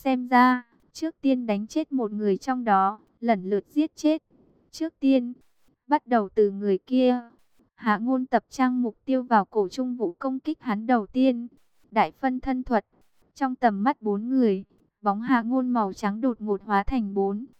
Xem ra, trước tiên đánh chết một người trong đó, lần lượt giết chết. Trước tiên, bắt đầu từ người kia. Hạ Ngôn tập trung mục tiêu vào Cổ Trung Vũ công kích hắn đầu tiên. Đại phân thân thuật. Trong tầm mắt bốn người, bóng Hạ Ngôn màu trắng đột ngột hóa thành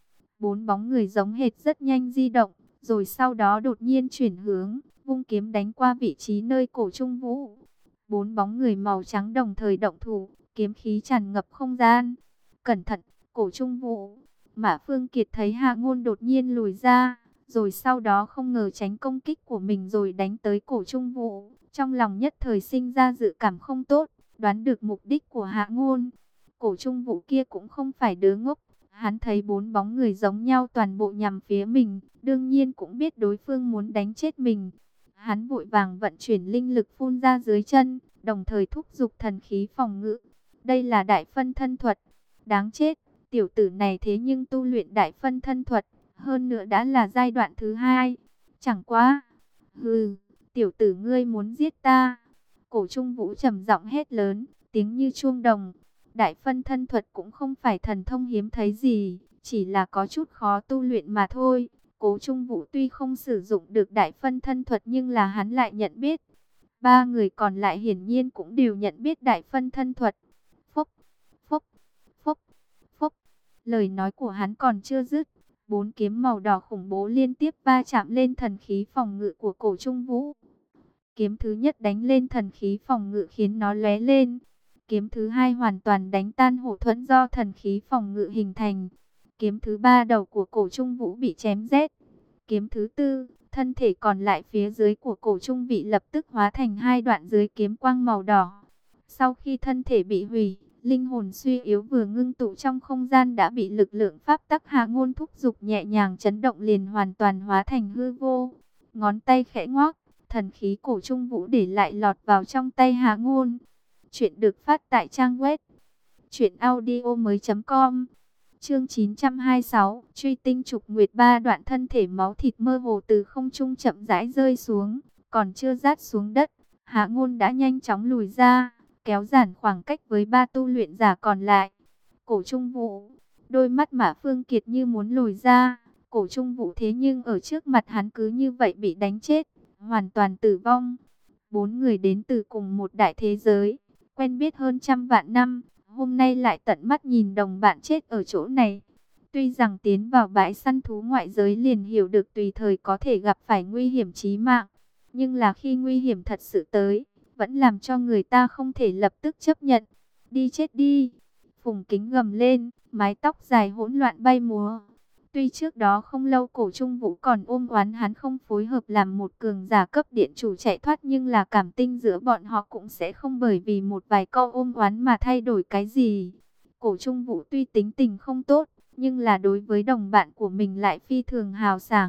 bốn bóng người giống hệt rất nhanh di động, rồi sau đó đột nhiên chuyển hướng, vung kiếm đánh qua vị trí nơi Cổ Trung Vũ. Bốn bóng người màu trắng đồng thời động thủ, kiếm khí tràn ngập không gian. Cẩn thận, Cổ Trung Vũ. Mã Phương Kiệt thấy Hạ Ngôn đột nhiên lùi ra, rồi sau đó không ngờ tránh công kích của mình rồi đánh tới Cổ Trung Vũ. Trong lòng nhất thời sinh ra dự cảm không tốt, đoán được mục đích của Hạ Ngôn. Cổ Trung Vũ kia cũng không phải đứa ngốc, hắn thấy bốn bóng người giống nhau toàn bộ nhằm phía mình, đương nhiên cũng biết đối phương muốn đánh chết mình. Hắn vội vàng vận chuyển linh lực phun ra dưới chân, đồng thời thúc giục thần khí phòng ngự. Đây là đại phân thân thuật. Đáng chết, tiểu tử này thế nhưng tu luyện đại phân thân thuật, hơn nữa đã là giai đoạn thứ 2. Chẳng quá. Hừ, tiểu tử ngươi muốn giết ta. Cổ Trung Vũ trầm giọng hét lớn, tiếng như chuông đồng. Đại phân thân thuật cũng không phải thần thông hiếm thấy gì, chỉ là có chút khó tu luyện mà thôi. Cổ Trung Vũ tuy không sử dụng được đại phân thân thuật nhưng là hắn lại nhận biết. Ba người còn lại hiển nhiên cũng đều nhận biết đại phân thân thuật. Phốc, phốc, phốc, phốc. Lời nói của hắn còn chưa dứt, bốn kiếm màu đỏ khủng bố liên tiếp va chạm lên thần khí phòng ngự của Cổ Trung Vũ. Kiếm thứ nhất đánh lên thần khí phòng ngự khiến nó lóe lên. Kiếm thứ hai hoàn toàn đánh tan hậu thuẫn do thần khí phòng ngự hình thành. Kiếm thứ ba đầu của Cổ Trung Vũ bị chém rét. Kiếm thứ tư, thân thể còn lại phía dưới của Cổ Trung Vị lập tức hóa thành hai đoạn dưới kiếm quang màu đỏ. Sau khi thân thể bị hủy, linh hồn suy yếu vừa ngưng tụ trong không gian đã bị lực lượng pháp tắc Hạ Ngôn thúc giục nhẹ nhàng chấn động liền hoàn toàn hóa thành hư vô. Ngón tay khẽ ngoác, thần khí Cổ Trung Vũ để lại lọt vào trong tay Hạ Ngôn. Chuyện được phát tại trang web truyệnaudiomoi.com. Chương 926, truy tinh trục nguyệt, ba đoạn thân thể máu thịt mơ hồ từ không trung chậm rãi rơi xuống, còn chưa rát xuống đất, Hạ Ngôn đã nhanh chóng lùi ra, kéo giãn khoảng cách với ba tu luyện giả còn lại. Cổ Trung Vũ, đôi mắt Mã Phương Kiệt như muốn lùi ra, Cổ Trung Vũ thế nhưng ở trước mặt hắn cứ như vậy bị đánh chết, hoàn toàn tử vong. Bốn người đến từ cùng một đại thế giới, quen biết hơn trăm vạn năm, hôm nay lại tận mắt nhìn đồng bạn chết ở chỗ này. Tuy rằng tiến vào bãi săn thú ngoại giới liền hiểu được tùy thời có thể gặp phải nguy hiểm chí mạng, nhưng là khi nguy hiểm thật sự tới, vẫn làm cho người ta không thể lập tức chấp nhận. Đi chết đi! Phùng Kính gầm lên, mái tóc dài hỗn loạn bay múa. Tuy trước đó không lâu Cổ Trung Vũ còn ôm oán hắn không phối hợp làm một cường giả cấp điện chủ chạy thoát, nhưng là cảm tình giữa bọn họ cũng sẽ không bởi vì một vài câu ôm oán mà thay đổi cái gì. Cổ Trung Vũ tuy tính tình không tốt, nhưng là đối với đồng bạn của mình lại phi thường hào sảng.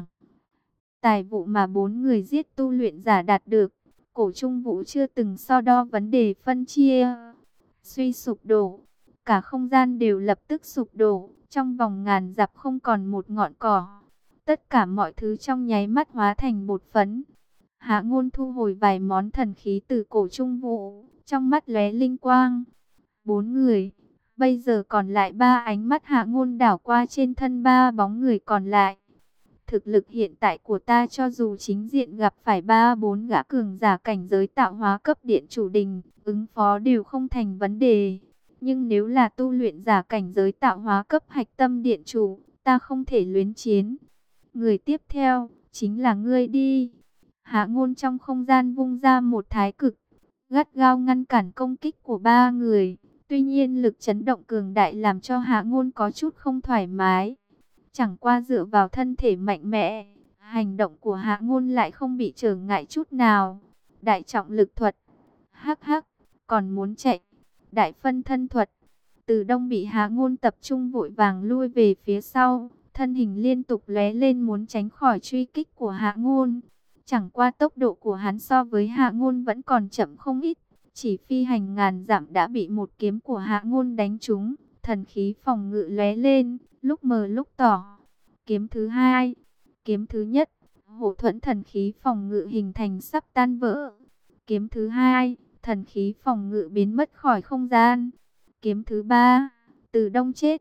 Tài vụ mà bốn người giết tu luyện giả đạt được, Cổ Trung Vũ chưa từng so đo vấn đề phân chia. Suy sụp đổ, cả không gian đều lập tức sụp đổ, trong vòng ngàn dặm không còn một ngọn cỏ. Tất cả mọi thứ trong nháy mắt hóa thành bột phấn. Hạ Ngôn thu hồi vài món thần khí từ Cổ Trung Vũ, trong mắt lóe linh quang. Bốn người, bây giờ còn lại ba, ánh mắt Hạ Ngôn đảo qua trên thân ba bóng người còn lại. Thực lực hiện tại của ta cho dù chính diện gặp phải ba bốn gã cường giả cảnh giới tạo hóa cấp điện chủ đình, ứng phó đều không thành vấn đề. Nhưng nếu là tu luyện giả cảnh giới tạo hóa cấp hạch tâm điện chủ, ta không thể luyến chiến. Người tiếp theo, chính là ngươi đi. Hạ Ngôn trong không gian vung ra một thái cực, gắt gao ngăn cản công kích của ba người. Tuy nhiên lực chấn động cường đại làm cho Hạ Ngôn có chút không thoải mái. Chẳng qua dựa vào thân thể mạnh mẽ, hành động của Hạ Ngôn lại không bị trở ngại chút nào. Đại trọng lực thuật. Hắc hắc, còn muốn chạy. Đại phân thân thuật. Từ Đông bị Hạ Ngôn tập trung vội vàng lui về phía sau, thân hình liên tục lóe lên muốn tránh khỏi truy kích của Hạ Ngôn. Chẳng qua tốc độ của hắn so với Hạ Ngôn vẫn còn chậm không ít, chỉ phi hành ngàn dặm đã bị một kiếm của Hạ Ngôn đánh trúng, thần khí phòng ngự lóe lên, lúc mờ lúc tỏ. Kiếm thứ hai, kiếm thứ nhất, hộ thuẫn thần khí phòng ngự hình thành sắp tan vỡ. Kiếm thứ hai, thần khí phòng ngự biến mất khỏi không gian. Kiếm thứ ba, Từ Đông chết.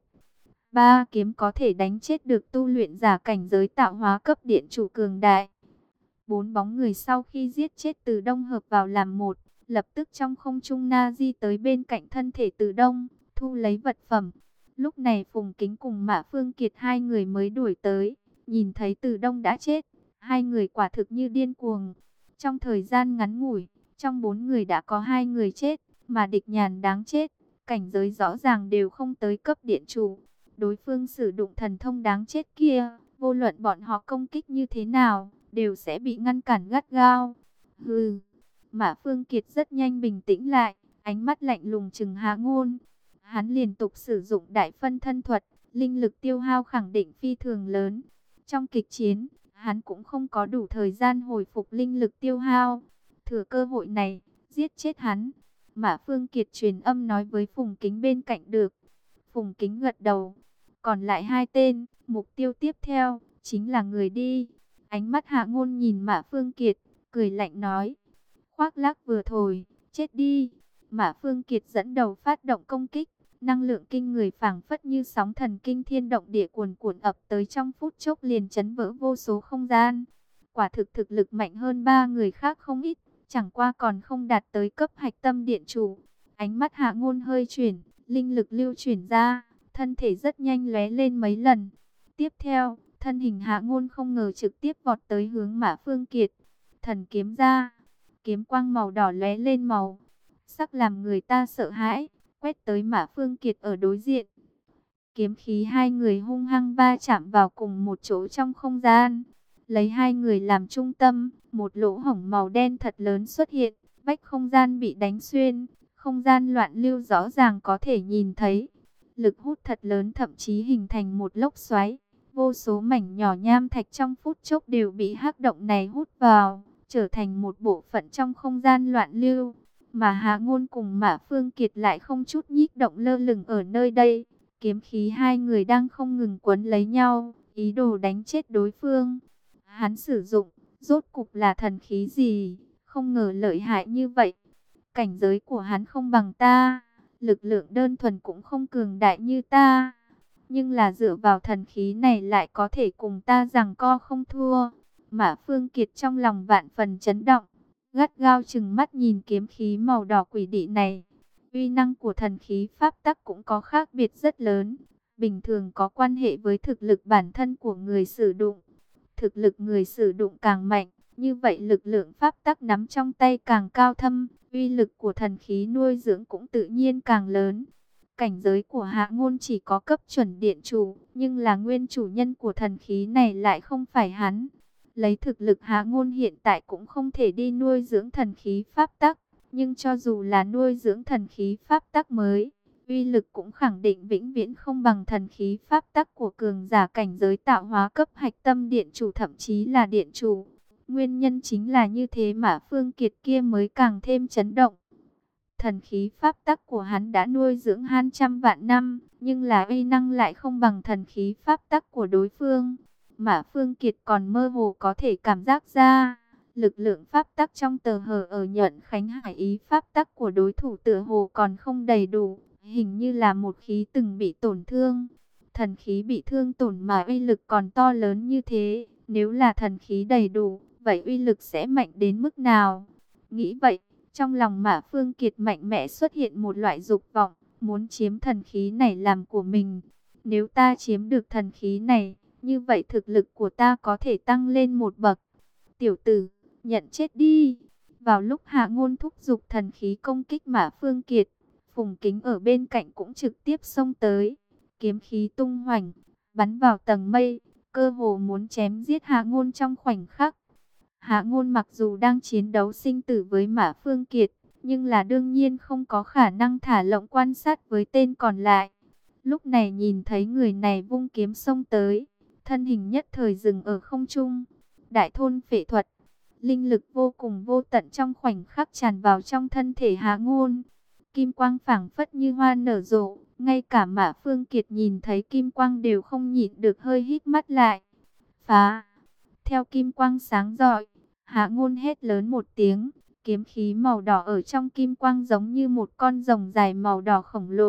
Ba kiếm có thể đánh chết được tu luyện giả cảnh giới tạo hóa cấp điện chủ cường đại. Bốn bóng người sau khi giết chết Từ Đông hợp vào làm một, lập tức trong không trung na di tới bên cạnh thân thể Từ Đông, thu lấy vật phẩm. Lúc này Phùng Kính cùng Mã Phương Kiệt hai người mới đuổi tới, nhìn thấy Từ Đông đã chết, hai người quả thực như điên cuồng. Trong thời gian ngắn ngủi, trong bốn người đã có hai người chết, mà Địch Nhàn đáng chết, cảnh giới rõ ràng đều không tới cấp điện chủ. Đối phương sử dụng thần thông đáng chết kia, vô luận bọn họ công kích như thế nào, đều sẽ bị ngăn cản gắt gao. Hừ, Mã Phương Kiệt rất nhanh bình tĩnh lại, ánh mắt lạnh lùng trừng Hạ Ngôn. Hắn liên tục sử dụng đại phân thân thuật, linh lực tiêu hao khẳng định phi thường lớn. Trong kịch chiến, hắn cũng không có đủ thời gian hồi phục linh lực tiêu hao. Thừa cơ hội này, giết chết hắn. Mã Phương Kiệt truyền âm nói với Phùng Kính bên cạnh được. Phùng Kính gật đầu. Còn lại hai tên, mục tiêu tiếp theo, chính là người đi. Ánh mắt Hạ Ngôn nhìn Mã Phương Kiệt, cười lạnh nói. Khoác lác vừa thổi, chết đi. Mã Phương Kiệt dẫn đầu phát động công kích. Năng lượng kinh người phảng phất như sóng thần kinh thiên động địa cuồn cuộn ập tới trong phút chốc liền chấn vỡ vô số không gian. Quả thực thực lực mạnh hơn ba người khác không ít, chẳng qua còn không đạt tới cấp hạch tâm điện chủ. Ánh mắt Hạ Ngôn hơi chuyển, linh lực lưu chuyển ra, thân thể rất nhanh lóe lên mấy lần. Tiếp theo, thân hình Hạ Ngôn không ngờ trực tiếp vọt tới hướng Mã Phương Kiệt. Thần kiếm ra, kiếm quang màu đỏ lóe lên màu sắc làm người ta sợ hãi, quét tới Mã Phương Kiệt ở đối diện. Kiếm khí hai người hung hăng va chạm vào cùng một chỗ trong không gian. Lấy hai người làm trung tâm, một lỗ hổng màu đen thật lớn xuất hiện, vách không gian bị đánh xuyên, không gian loạn lưu rõ ràng có thể nhìn thấy. Lực hút thật lớn thậm chí hình thành một lốc xoáy, vô số mảnh nhỏ nham thạch trong phút chốc đều bị hắc động này hút vào, trở thành một bộ phận trong không gian loạn lưu. Mà Hạ Ngôn cùng Mã Phương Kiệt lại không chút nhích động lơ lửng ở nơi đây. Kiếm khí hai người đang không ngừng quấn lấy nhau, ý đồ đánh chết đối phương. Hắn sử dụng, rốt cục là thần khí gì, không ngờ lợi hại như vậy. Cảnh giới của hắn không bằng ta, lực lượng đơn thuần cũng không cường đại như ta. Nhưng là dựa vào thần khí này lại có thể cùng ta giằng co không thua. Mã Phương Kiệt trong lòng vạn phần chấn động, gắt gao chừng mắt nhìn kiếm khí màu đỏ quỷ dị này. Uy năng của thần khí pháp tắc cũng có khác biệt rất lớn. Bình thường có quan hệ với thực lực bản thân của người sử dụng. Thực lực người sử dụng càng mạnh, như vậy lực lượng pháp tắc nắm trong tay càng cao thâm. Uy lực của thần khí nuôi dưỡng cũng tự nhiên càng lớn. Cảnh giới của Hạ Ngôn chỉ có cấp chuẩn điện chủ, nhưng là nguyên chủ nhân của thần khí này lại không phải hắn. Lấy thực lực Hạ Ngôn hiện tại cũng không thể đi nuôi dưỡng thần khí pháp tắc. Nhưng cho dù là nuôi dưỡng thần khí pháp tắc mới, uy lực cũng khẳng định vĩnh viễn không bằng thần khí pháp tắc của cường giả cảnh giới tạo hóa cấp hạch tâm điện chủ thậm chí là điện chủ. Nguyên nhân chính là như thế mà Phương Kiệt kia mới càng thêm chấn động. Thần khí pháp tắc của hắn đã nuôi dưỡng hàng trăm vạn năm, nhưng là uy năng lại không bằng thần khí pháp tắc của đối phương. Mã Phương Kiệt còn mơ hồ có thể cảm giác ra, lực lượng pháp tắc trong tờ hờ ở Nhuận Khánh Hải ý pháp tắc của đối thủ tựa hồ còn không đầy đủ, hình như là một khí từng bị tổn thương. Thần khí bị thương tổn mà uy lực còn to lớn như thế, nếu là thần khí đầy đủ, vậy uy lực sẽ mạnh đến mức nào? Nghĩ vậy, trong lòng Mã Phương Kiệt mạnh mẽ xuất hiện một loại dục vọng, muốn chiếm thần khí này làm của mình. Nếu ta chiếm được thần khí này, như vậy thực lực của ta có thể tăng lên một bậc. Tiểu tử, nhận chết đi. Vào lúc Hạ Ngôn thúc giục thần khí công kích Mã Phương Kiệt, Phùng Kính ở bên cạnh cũng trực tiếp xông tới. Kiếm khí tung hoành, bắn vào tầng mây, cơ hồ muốn chém giết Hạ Ngôn trong khoảnh khắc. Hạ Ngôn mặc dù đang chiến đấu sinh tử với Mã Phương Kiệt, nhưng là đương nhiên không có khả năng thả lỏng quan sát với tên còn lại. Lúc này nhìn thấy người này vung kiếm xông tới, thân hình nhất thời dừng ở không trung. Đại thôn phệ thuật, linh lực vô cùng vô tận trong khoảnh khắc tràn vào trong thân thể Hạ Ngôn. Kim quang phảng phất như hoa nở rộ, ngay cả Mã Phương Kiệt nhìn thấy kim quang đều không nhịn được hơi hít mắt lại. Phá! Theo kim quang sáng rọi, Hạ Ngôn hét lớn một tiếng, kiếm khí màu đỏ ở trong kim quang giống như một con rồng dài màu đỏ khổng lồ,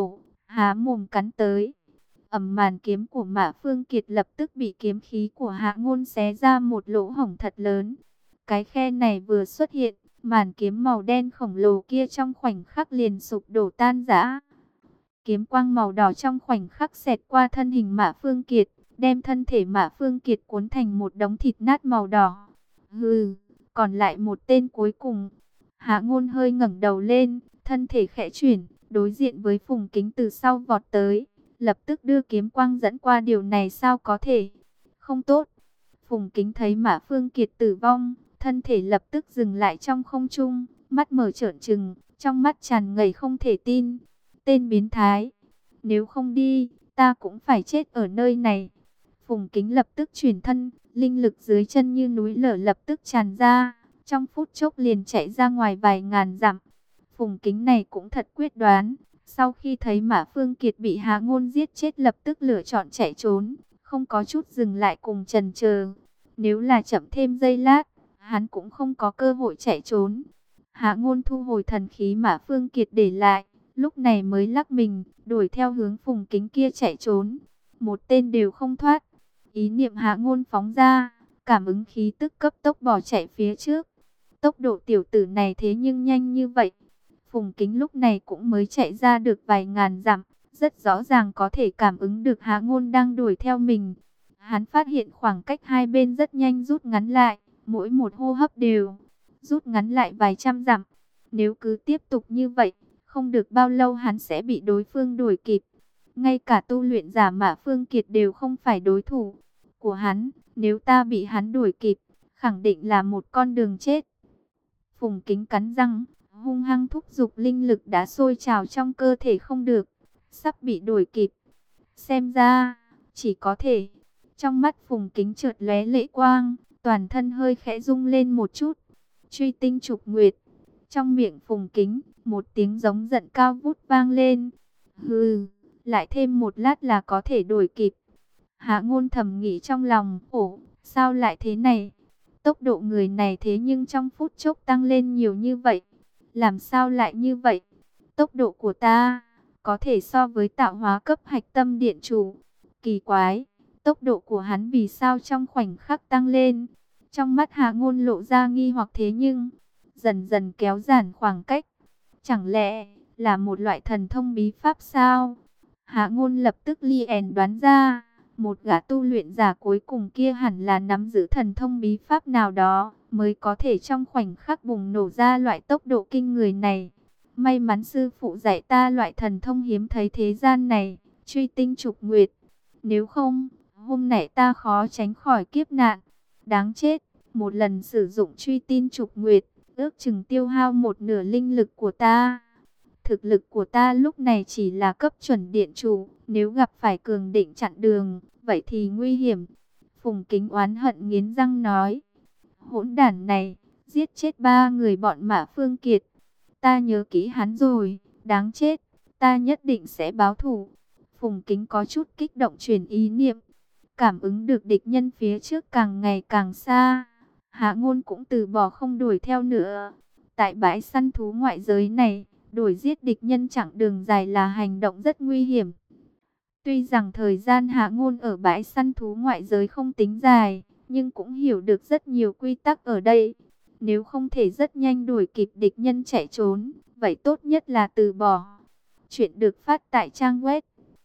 há mồm cắn tới. Màn kiếm của Mã Phương Kiệt lập tức bị kiếm khí của Hạ Ngôn xé ra một lỗ hổng thật lớn. Cái khe này vừa xuất hiện, màn kiếm màu đen khổng lồ kia trong khoảnh khắc liền sụp đổ tan rã. Kiếm quang màu đỏ trong khoảnh khắc xẹt qua thân hình Mã Phương Kiệt, đem thân thể Mã Phương Kiệt cuốn thành một đống thịt nát màu đỏ. Hừ, còn lại một tên cuối cùng. Hạ Ngôn hơi ngẩng đầu lên, thân thể khẽ chuyển, đối diện với Phùng Kính từ sau vọt tới, lập tức đưa kiếm quang dẫn qua. Điều này sao có thể? Không tốt. Phùng Kính thấy Mã Phương Kiệt tử vong, thân thể lập tức dừng lại trong không trung, mắt mở trợn trừng, trong mắt tràn ngập không thể tin. Tên biến thái, nếu không đi, ta cũng phải chết ở nơi này. Phùng Kính lập tức chuyển thân, linh lực dưới chân như núi lở lập tức tràn ra, trong phút chốc liền chạy ra ngoài vài ngàn dặm. Phùng Kính này cũng thật quyết đoán, sau khi thấy Mã Phương Kiệt bị Hạ Ngôn giết chết lập tức lựa chọn chạy trốn, không có chút dừng lại cùng chần chờ. Nếu là chậm thêm giây lát, hắn cũng không có cơ hội chạy trốn. Hạ Ngôn thu hồi thần khí Mã Phương Kiệt để lại, lúc này mới lắc mình, đuổi theo hướng Phùng Kính kia chạy trốn. Một tên đều không thoát. Ý niệm Hạ Ngôn phóng ra, cảm ứng khí tức cấp tốc bỏ chạy phía trước. Tốc độ tiểu tử này thế nhưng nhanh như vậy. Phùng Kính lúc này cũng mới chạy ra được vài ngàn dặm, rất rõ ràng có thể cảm ứng được Hạ Ngôn đang đuổi theo mình. Hắn phát hiện khoảng cách hai bên rất nhanh rút ngắn lại, mỗi một hô hấp đều rút ngắn lại vài trăm dặm. Nếu cứ tiếp tục như vậy, không được bao lâu hắn sẽ bị đối phương đuổi kịp. Ngay cả tu luyện giả Mã Phương Kiệt đều không phải đối thủ của hắn, nếu ta bị hắn đuổi kịp, khẳng định là một con đường chết. Phùng Kính cắn răng, hung hăng thúc giục linh lực đã sôi trào trong cơ thể không được, sắp bị đuổi kịp. Xem ra, chỉ có thể. Trong mắt Phùng Kính chợt lóe lệ quang, toàn thân hơi khẽ rung lên một chút. Truy tinh trục nguyệt. Trong miệng Phùng Kính, một tiếng giống giận cao vút vang lên. Hừ, lại thêm một lát là có thể đuổi kịp. Hạ Ngôn thầm nghĩ trong lòng, ồ, sao lại thế này? Tốc độ người này thế nhưng trong phút chốc tăng lên nhiều như vậy. Làm sao lại như vậy? Tốc độ của ta có thể so với tạo hóa cấp hạch tâm điện chủ. Kỳ quái, tốc độ của hắn vì sao trong khoảnh khắc tăng lên? Trong mắt Hạ Ngôn lộ ra nghi hoặc, thế nhưng dần dần kéo giảm khoảng cách. Chẳng lẽ là một loại thần thông bí pháp sao? Hạ Ngôn lập tức liền đoán ra, một gã tu luyện giả cuối cùng kia hẳn là nắm giữ thần thông bí pháp nào đó, mới có thể trong khoảnh khắc bùng nổ ra loại tốc độ kinh người này. May mắn sư phụ dạy ta loại thần thông hiếm thấy thế gian này, truy tinh trục nguyệt. Nếu không, hôm nay ta khó tránh khỏi kiếp nạn. Đáng chết, một lần sử dụng truy tinh trục nguyệt, ước chừng tiêu hao một nửa linh lực của ta. Thực lực của ta lúc này chỉ là cấp chuẩn điện chủ, nếu gặp phải cường địch chặn đường, vậy thì nguy hiểm. Phùng Kính oán hận nghiến răng nói, hỗn đản này, giết chết 3 người bọn Mã Phương Kiệt. Ta nhớ kỹ hắn rồi, đáng chết, ta nhất định sẽ báo thù. Phùng Kính có chút kích động truyền ý niệm, cảm ứng được địch nhân phía trước càng ngày càng xa. Hạ Ngôn cũng từ bỏ không đuổi theo nữa. Tại bãi săn thú ngoại giới này, đuổi giết địch nhân chặng đường dài là hành động rất nguy hiểm. Tuy rằng thời gian Hạ Ngôn ở bãi săn thú ngoại giới không tính dài, nhưng cũng hiểu được rất nhiều quy tắc ở đây. Nếu không thể rất nhanh đuổi kịp địch nhân chạy trốn, vậy tốt nhất là từ bỏ. Chuyện được phát tại trang web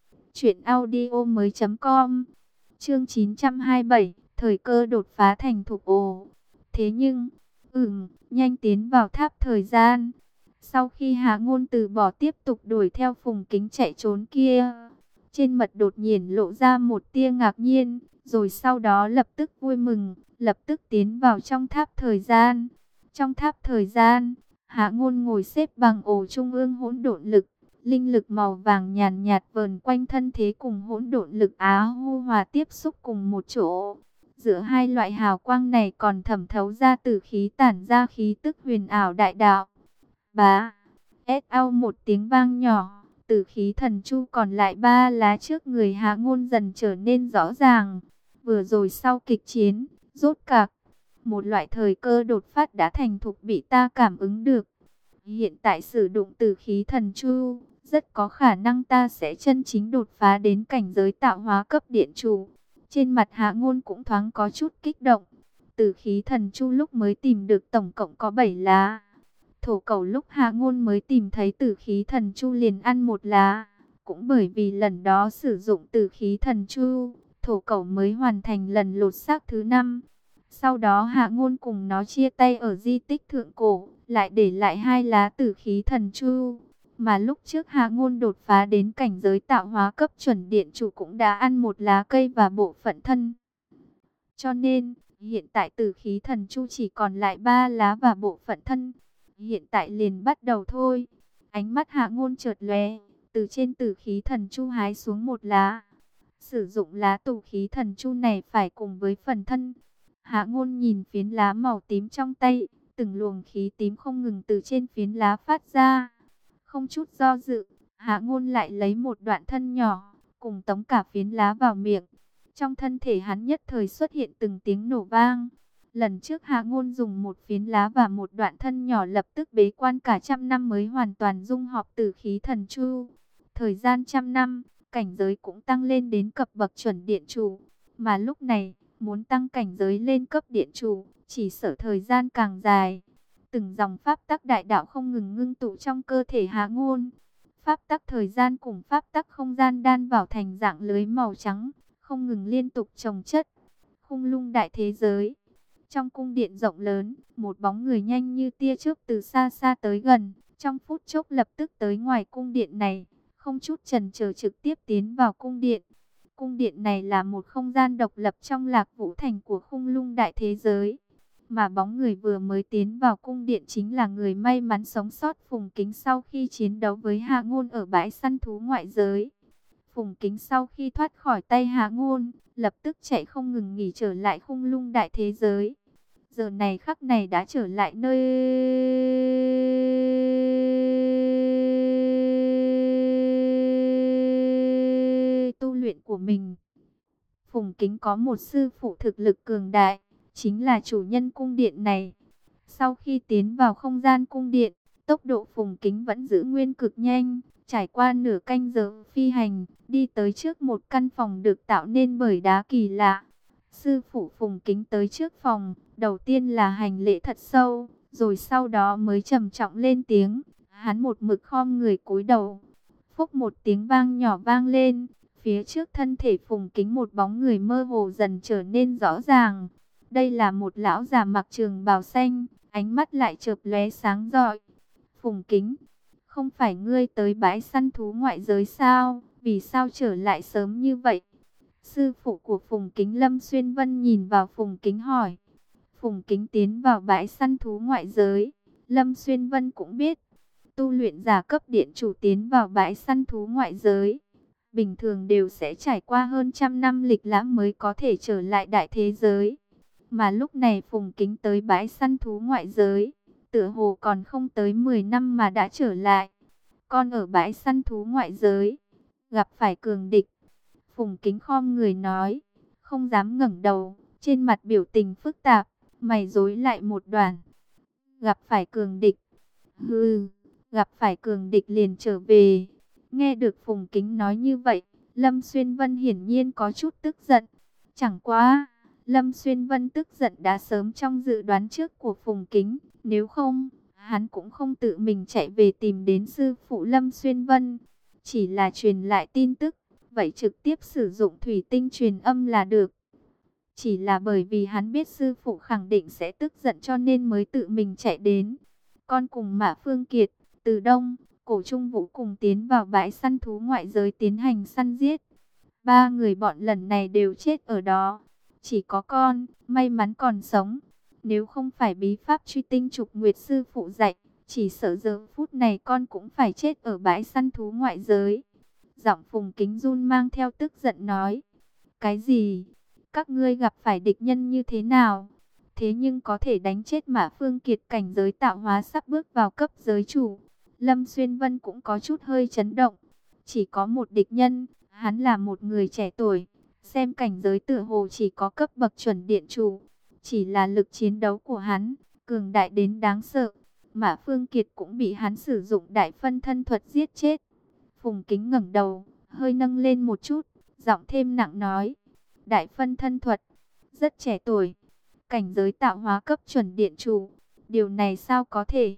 truyệnaudiomoi.com. Chương 927, thời cơ đột phá thành thục ồ. Thế nhưng, nhanh tiến vào tháp thời gian. Sau khi Hạ Ngôn từ bỏ tiếp tục đuổi theo Phùng Kính chạy trốn kia, trên mặt đột nhiên lộ ra một tia ngạc nhiên, rồi sau đó lập tức vui mừng, lập tức tiến vào trong tháp thời gian. Trong tháp thời gian, Hạ Ngôn ngồi xếp bằng ổ trung ương hỗn độn lực, linh lực màu vàng nhàn nhạt vờn quanh thân thế cùng hỗn độn lực Á Hu hòa tiếp xúc cùng một chỗ. Giữa hai loại hào quang này còn thẩm thấu ra tử khí tản ra khí tức huyền ảo đại đạo. Bá, ét một tiếng vang nhỏ, tử khí thần chu còn lại 3 lá trước người Hạ Ngôn dần trở nên rõ ràng. Vừa rồi sau kịch chiến, rốt cạc, một loại thời cơ đột phát đã thành thục bị ta cảm ứng được. Hiện tại sử dụng tử khí thần chu, rất có khả năng ta sẽ chân chính đột phá đến cảnh giới tạo hóa cấp điện chủ. Trên mặt Hạ Ngôn cũng thoáng có chút kích động. Tử khí thần chu lúc mới tìm được tổng cộng có 7 lá. Thổ Cẩu lúc Hạ Ngôn mới tìm thấy tử khí thần chu liền ăn 1 lá. Cũng bởi vì lần đó sử dụng tử khí thần chu, Thổ Cẩu mới hoàn thành lần lột xác thứ 5. Sau đó Hạ Ngôn cùng nó chia tay ở di tích thượng cổ, lại để lại 2 lá tử khí thần chu. Mà lúc trước Hạ Ngôn đột phá đến cảnh giới tạo hóa cấp chuẩn điện chủ cũng đã ăn 1 lá cây và bộ phận thân. Cho nên, hiện tại tử khí thần chu chỉ còn lại 3 lá và bộ phận thân. Hiện tại liền bắt đầu thôi. Ánh mắt Hạ Ngôn chợt lóe, từ trên tử khí thần chu hái xuống 1 lá. Sử dụng lá tử khí thần chu này phải cùng với phần thân. Hạ Ngôn nhìn phiến lá màu tím trong tay, từng luồng khí tím không ngừng từ trên phiến lá phát ra. Không chút do dự, Hạ Ngôn lại lấy một đoạn thân nhỏ, cùng tống cả phiến lá vào miệng. Trong thân thể hắn nhất thời xuất hiện từng tiếng nổ vang. Lần trước Hạ Ngôn dùng một phiến lá và một đoạn thân nhỏ lập tức bế quan cả 100 năm mới hoàn toàn dung hợp tử khí thần chu. Thời gian 100 năm, cảnh giới cũng tăng lên đến cấp bậc chuẩn điện chủ. Mà lúc này, muốn tăng cảnh giới lên cấp điện chủ, chỉ sợ thời gian càng dài. Từng dòng pháp tắc đại đạo không ngừng ngưng tụ trong cơ thể Hạ Ngôn. Pháp tắc thời gian cùng pháp tắc không gian đan vào thành dạng lưới màu trắng, không ngừng liên tục chồng chất. Khung lung đại thế giới. Trong cung điện rộng lớn, một bóng người nhanh như tia chớp từ xa xa tới gần, trong phút chốc lập tức tới ngoài cung điện này, không chút chần chờ trực tiếp tiến vào cung điện. Cung điện này là một không gian độc lập trong Lạc Vũ Thành của khung lung đại thế giới. Mà bóng người vừa mới tiến vào cung điện chính là người may mắn sống sót Phùng Kính sau khi chiến đấu với Hạ Ngôn ở bãi săn thú ngoại giới. Phùng Kính sau khi thoát khỏi tay Hạ Ngôn, lập tức chạy không ngừng nghỉ trở lại khung lung đại thế giới. Giờ này khắc này đã trở lại nơi tu luyện của mình. Phùng Kính có một sư phụ thực lực cường đại, chính là chủ nhân cung điện này. Sau khi tiến vào không gian cung điện, tốc độ Phùng Kính vẫn giữ nguyên cực nhanh. Trải qua nửa canh giờ phi hành, đi tới trước một căn phòng được tạo nên bởi đá kỳ lạ. Sư phụ Phùng Kính tới trước phòng, đầu tiên là hành lễ thật sâu, rồi sau đó mới trầm trọng lên tiếng. Hắn một mực khom người cúi đầu. Phúc một tiếng vang nhỏ vang lên, phía trước thân thể Phùng Kính một bóng người mơ hồ dần trở nên rõ ràng. Đây là một lão già mặc trường bào xanh, ánh mắt lại chợp lóe sáng rọi. Phùng Kính, không phải ngươi tới bãi săn thú ngoại giới sao? Vì sao trở lại sớm như vậy? Sư phụ của Phùng Kính Lâm Xuyên Vân nhìn vào Phùng Kính hỏi. Phùng Kính tiến vào bãi săn thú ngoại giới. Lâm Xuyên Vân cũng biết, tu luyện giả cấp điện chủ tiến vào bãi săn thú ngoại giới, bình thường đều sẽ trải qua hơn 100 năm lịch lãm mới có thể trở lại đại thế giới. Mà lúc này Phùng Kính tới bãi săn thú ngoại giới, tựa hồ còn không tới 10 năm mà đã trở lại. Con ở bãi săn thú ngoại giới, gặp phải cường địch. Phùng Kính khom người nói, không dám ngẩng đầu, trên mặt biểu tình phức tạp, mày rối lại một đoàn. Gặp phải cường địch? Hừ, gặp phải cường địch liền trở về. Nghe được Phùng Kính nói như vậy, Lâm Xuyên Vân hiển nhiên có chút tức giận. Chẳng qua, Lâm Xuyên Vân tức giận đã sớm trong dự đoán trước của Phùng Kính. Nếu không, hắn cũng không tự mình chạy về tìm đến sư phụ Lâm Xuyên Vân. Chỉ là truyền lại tin tức, vậy trực tiếp sử dụng thủy tinh truyền âm là được. Chỉ là bởi vì hắn biết sư phụ khẳng định sẽ tức giận cho nên mới tự mình chạy đến. Con cùng Mã Phương Kiệt, Từ Đông, Cổ Trung Vũ cùng tiến vào bãi săn thú ngoại giới tiến hành săn giết. 3 người bọn lần này đều chết ở đó. Chỉ có con, may mắn còn sống. Nếu không phải bí pháp truy tinh trục nguyệt sư phụ dạy, chỉ sợ giờ phút này con cũng phải chết ở bãi săn thú ngoại giới. Giọng Phùng Kính run mang theo tức giận nói. Cái gì? Các ngươi gặp phải địch nhân như thế nào? Thế nhưng có thể đánh chết Mã Phương Kiệt cảnh giới tạo hóa sắp bước vào cấp giới chủ. Lâm Xuyên Vân cũng có chút hơi chấn động. Chỉ có một địch nhân, hắn là một người trẻ tuổi. Xem cảnh giới tựa hồ chỉ có cấp bậc chuẩn điện chủ. Chỉ là lực chiến đấu của hắn, cường đại đến đáng sợ. Mã Phương Kiệt cũng bị hắn sử dụng đại phân thân thuật giết chết. Phùng Kính ngẩng đầu, hơi nâng lên một chút, giọng thêm nặng nói. Đại phân thân thuật, rất trẻ tuổi, cảnh giới tạo hóa cấp chuẩn điện chủ. Điều này sao có thể?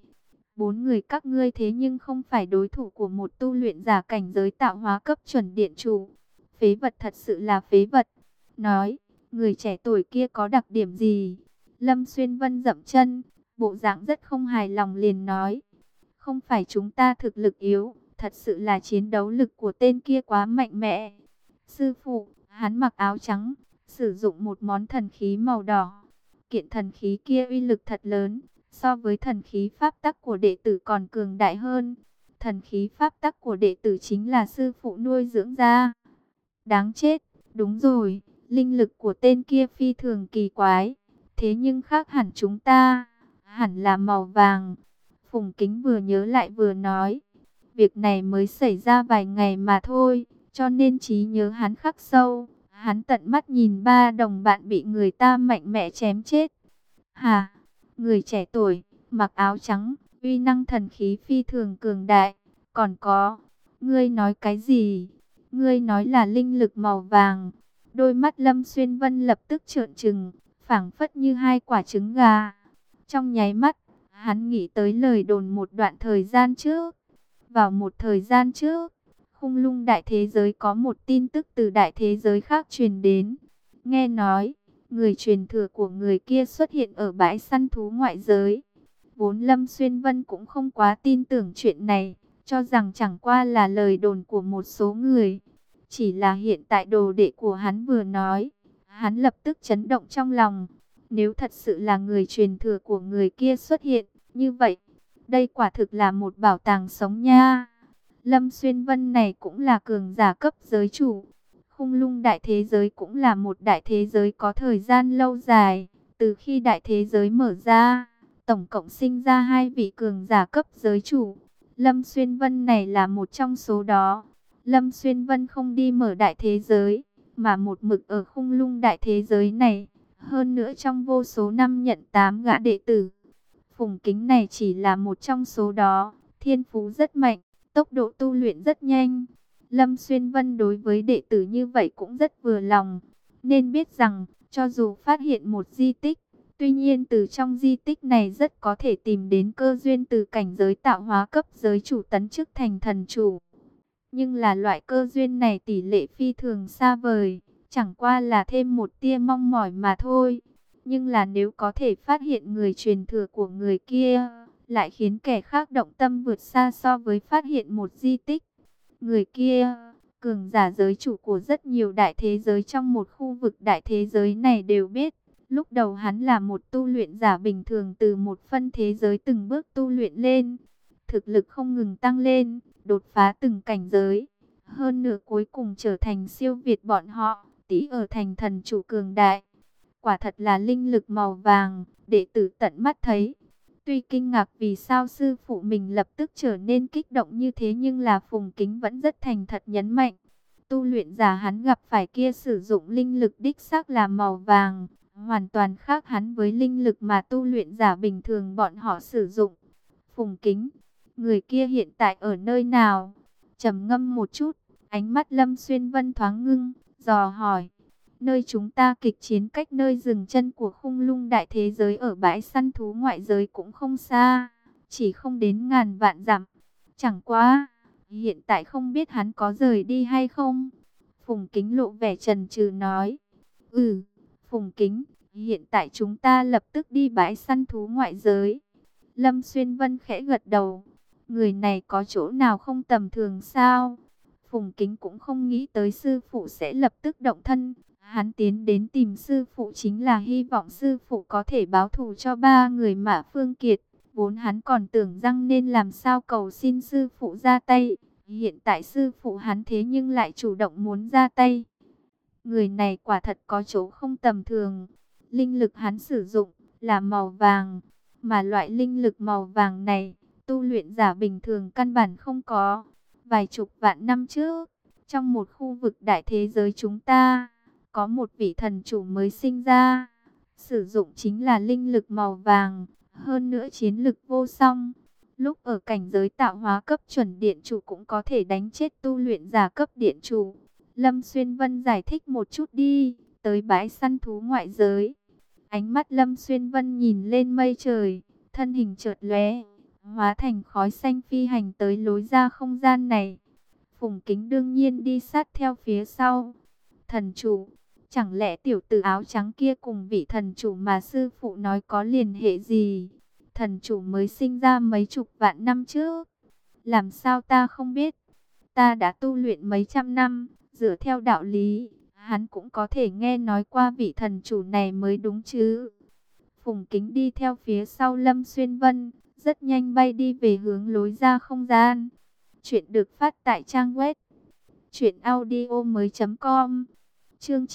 4 người các ngươi thế nhưng không phải đối thủ của một tu luyện giả cảnh giới tạo hóa cấp chuẩn điện chủ. Phế vật, thật sự là phế vật. Nói, người trẻ tuổi kia có đặc điểm gì? Lâm Xuyên Vân dậm chân, bộ dạng rất không hài lòng liền nói. Không phải chúng ta thực lực yếu, thật sự là chiến đấu lực của tên kia quá mạnh mẽ. Sư phụ, hắn mặc áo trắng, sử dụng một món thần khí màu đỏ. Kiện thần khí kia uy lực thật lớn, so với thần khí pháp tắc của đệ tử còn cường đại hơn. Thần khí pháp tắc của đệ tử chính là sư phụ nuôi dưỡng ra. Đáng chết, đúng rồi, linh lực của tên kia phi thường kỳ quái. Thế nhưng khác hẳn chúng ta, hẳn là màu vàng. Phùng Kính vừa nhớ lại vừa nói. Việc này mới xảy ra vài ngày mà thôi, cho nên trí nhớ hắn khắc sâu. Hắn tận mắt nhìn 3 đồng bạn bị người ta mạnh mẽ chém chết. Hà, người trẻ tuổi, mặc áo trắng, uy năng thần khí phi thường cường đại. Còn có, ngươi nói cái gì? Ngươi nói là linh lực màu vàng. Đôi mắt Lâm Xuyên Vân lập tức trợn trừng, phảng phất như hai quả trứng gà. Trong nháy mắt, hắn nghĩ tới lời đồn một đoạn thời gian trước. Vào một thời gian trước, Khung Lung đại thế giới có một tin tức từ đại thế giới khác truyền đến. Nghe nói, người truyền thừa của người kia xuất hiện ở bãi săn thú ngoại giới. Vốn Lâm Xuyên Vân cũng không quá tin tưởng chuyện này, cho rằng chẳng qua là lời đồn của một số người. Chỉ là hiện tại đồ đệ của hắn vừa nói, hắn lập tức chấn động trong lòng. Nếu thật sự là người truyền thừa của người kia xuất hiện, như vậy, đây quả thực là một bảo tàng sống nha. Lâm Xuyên Vân này cũng là cường giả cấp giới chủ. Khung Lung đại thế giới cũng là một đại thế giới có thời gian lâu dài. Từ khi đại thế giới mở ra, tổng cộng sinh ra 2 vị cường giả cấp giới chủ. Lâm Xuyên Vân này là một trong số đó. Lâm Xuyên Vân không đi mở đại thế giới, mà một mực ở Khung Lung đại thế giới này. Hơn nữa trong vô số năm nhận 8 gã đệ tử. Phùng Kính này chỉ là một trong số đó. Thiên phú rất mạnh, tốc độ tu luyện rất nhanh. Lâm Xuyên Vân đối với đệ tử như vậy cũng rất vừa lòng. Nên biết rằng, cho dù phát hiện một di tích, tuy nhiên từ trong di tích này rất có thể tìm đến cơ duyên từ cảnh giới tạo hóa cấp giới chủ tấn chức thành thần chủ. Nhưng là loại cơ duyên này tỷ lệ phi thường xa vời, chẳng qua là thêm một tia mong mỏi mà thôi. Nhưng là nếu có thể phát hiện người truyền thừa của người kia, lại khiến kẻ khác động tâm vượt xa so với phát hiện một di tích. Người kia, cường giả giới chủ của rất nhiều đại thế giới trong một khu vực đại thế giới này đều biết. Lúc đầu hắn là một tu luyện giả bình thường từ một phân thế giới từng bước tu luyện lên. Thực lực không ngừng tăng lên, đột phá từng cảnh giới. Hơn nữa cuối cùng trở thành siêu việt bọn họ, tí ở thành thần chủ cường đại. Quả thật là linh lực màu vàng, đệ tử tận mắt thấy. Tuy kinh ngạc vì sao sư phụ mình lập tức trở nên kích động như thế, nhưng là Phùng Kính vẫn rất thành thật nhấn mạnh. Tu luyện giả hắn gặp phải kia sử dụng linh lực đích xác là màu vàng, hoàn toàn khác hắn với linh lực mà tu luyện giả bình thường bọn họ sử dụng. Phùng Kính, người kia hiện tại ở nơi nào? Trầm ngâm một chút, ánh mắt Lâm Xuyên Vân thoáng ngưng, dò hỏi. Nơi chúng ta kịch chiến cách nơi dừng chân của Khung Lung đại thế giới ở bãi săn thú ngoại giới cũng không xa, chỉ không đến ngàn vạn dặm. Chẳng qua, hiện tại không biết hắn có rời đi hay không. Phùng Kính lộ vẻ chần chừ nói. Phùng Kính, hiện tại chúng ta lập tức đi bãi săn thú ngoại giới. Lâm Xuyên Vân khẽ gật đầu. Người này có chỗ nào không tầm thường sao? Phùng Kính cũng không nghĩ tới sư phụ sẽ lập tức động thân. Hắn tiến đến tìm sư phụ chính là hy vọng sư phụ có thể báo thù cho 3 người Mã Phương Kiệt. Vốn hắn còn tưởng rằng nên làm sao cầu xin sư phụ ra tay. Hiện tại sư phụ hắn thế nhưng lại chủ động muốn ra tay. Người này quả thật có chỗ không tầm thường. Linh lực hắn sử dụng là màu vàng. Mà loại linh lực màu vàng này, tu luyện giả bình thường căn bản không có. Vài chục vạn năm trước, trong một khu vực đại thế giới chúng ta, có một vị thần chủ mới sinh ra. Sử dụng chính là linh lực màu vàng, hơn nữa chiến lực vô song. Lúc ở cảnh giới tạo hóa cấp chuẩn điện chủ cũng có thể đánh chết tu luyện giả cấp điện chủ. Lâm Xuyên Vân giải thích một chút đi, tới bãi săn thú ngoại giới. Ánh mắt Lâm Xuyên Vân nhìn lên mây trời, thân hình chợt lóe, hóa thành khói xanh phi hành tới lối ra không gian này. Phùng Kính đương nhiên đi sát theo phía sau. Thần chủ, chẳng lẽ tiểu tử áo trắng kia cùng vị thần chủ mà sư phụ nói có liên hệ gì? Thần chủ mới sinh ra mấy chục vạn năm trước. Làm sao ta không biết? Ta đã tu luyện mấy trăm năm, dựa theo đạo lý, hắn cũng có thể nghe nói qua vị thần chủ này mới đúng chứ. Phùng Kính đi theo phía sau Lâm Xuyên Vân, rất nhanh bay đi về hướng lối ra không gian. Chuyện được phát tại trang web truyệnaudiomoi.com. Chương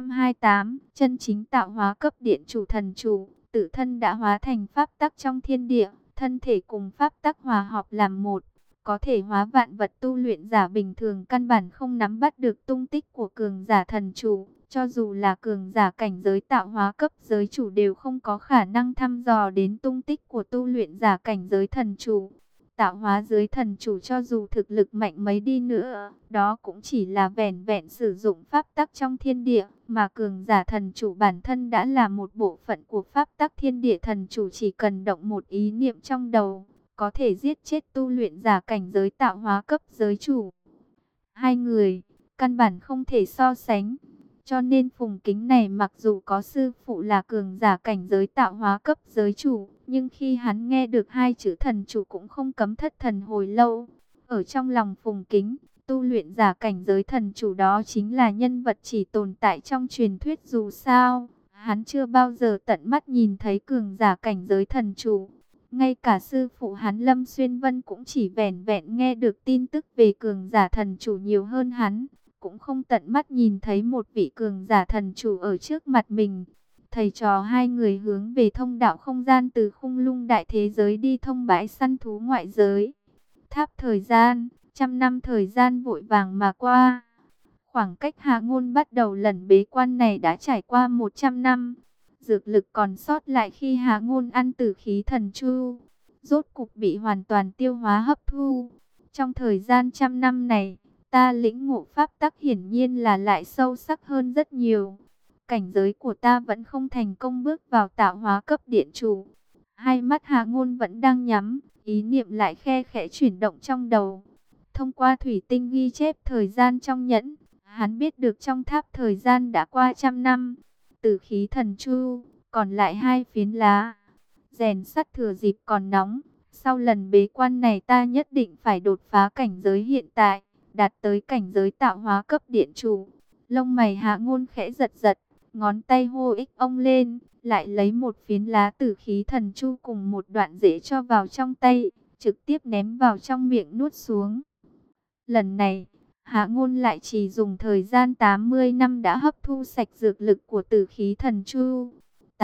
928, chân chính tạo hóa cấp điện chủ thần chủ, tự thân đã hóa thành pháp tắc trong thiên địa, thân thể cùng pháp tắc hòa hợp làm một, có thể hóa vạn vật. Tu luyện giả bình thường căn bản không nắm bắt được tung tích của cường giả thần chủ, cho dù là cường giả cảnh giới tạo hóa cấp giới chủ đều không có khả năng thăm dò đến tung tích của tu luyện giả cảnh giới thần chủ. Tạo hóa dưới thần chủ cho dù thực lực mạnh mấy đi nữa, đó cũng chỉ là vẻn vẹn sử dụng pháp tắc trong thiên địa, mà cường giả thần chủ bản thân đã là một bộ phận của pháp tắc thiên địa. Thần chủ chỉ cần động một ý niệm trong đầu, có thể giết chết tu luyện giả cảnh giới tạo hóa cấp giới chủ. Hai người, căn bản không thể so sánh. Cho nên Phùng Kính này mặc dù có sư phụ là cường giả cảnh giới tạo hóa cấp giới chủ, nhưng khi hắn nghe được hai chữ thần chủ cũng không cấm thất thần hồi lâu. Ở trong lòng Phùng Kính, tu luyện giả cảnh giới thần chủ đó chính là nhân vật chỉ tồn tại trong truyền thuyết. Dù sao, hắn chưa bao giờ tận mắt nhìn thấy cường giả cảnh giới thần chủ. Ngay cả sư phụ hắn Lâm Xuyên Vân cũng chỉ vẻn vẹn nghe được tin tức về cường giả thần chủ nhiều hơn hắn, cũng không tận mắt nhìn thấy một vị cường giả thần chủ ở trước mặt mình. Thầy trò hai người hướng về thông đạo không gian từ khung lung đại thế giới đi thông bãi săn thú ngoại giới. Tháp thời gian, trăm năm thời gian vội vàng mà qua. Khoảng cách Hạ Ngôn bắt đầu lần bế quan này đã trải qua 100 năm. Dược lực còn sót lại khi Hạ Ngôn ăn tử khí thần chu, rốt cục bị hoàn toàn tiêu hóa hấp thu. Trong thời gian trăm năm này, ta lĩnh ngộ pháp tắc hiển nhiên là lại sâu sắc hơn rất nhiều. Cảnh giới của ta vẫn không thành công bước vào tạo hóa cấp điện chủ. Hai mắt Hạ Ngôn vẫn đang nhắm, ý niệm lại khe khẽ chuyển động trong đầu. Thông qua thủy tinh ghi chép thời gian trong nhẫn, hắn biết được trong tháp thời gian đã qua trăm năm. Tử khí thần chu, còn lại hai phiến lá. Rèn sắt thừa dịp còn nóng. Sau lần bế quan này ta nhất định phải đột phá cảnh giới hiện tại, đạt tới cảnh giới tạo hóa cấp điện chủ. Lông mày Hạ Ngôn khẽ giật giật, ngón tay hô ích ông lên, lại lấy một phiến lá tử khí thần chu cùng một đoạn rễ cho vào trong tay, trực tiếp ném vào trong miệng nuốt xuống. Lần này, Hạ Ngôn lại chỉ dùng thời gian 80 năm đã hấp thu sạch dược lực của tử khí thần chu.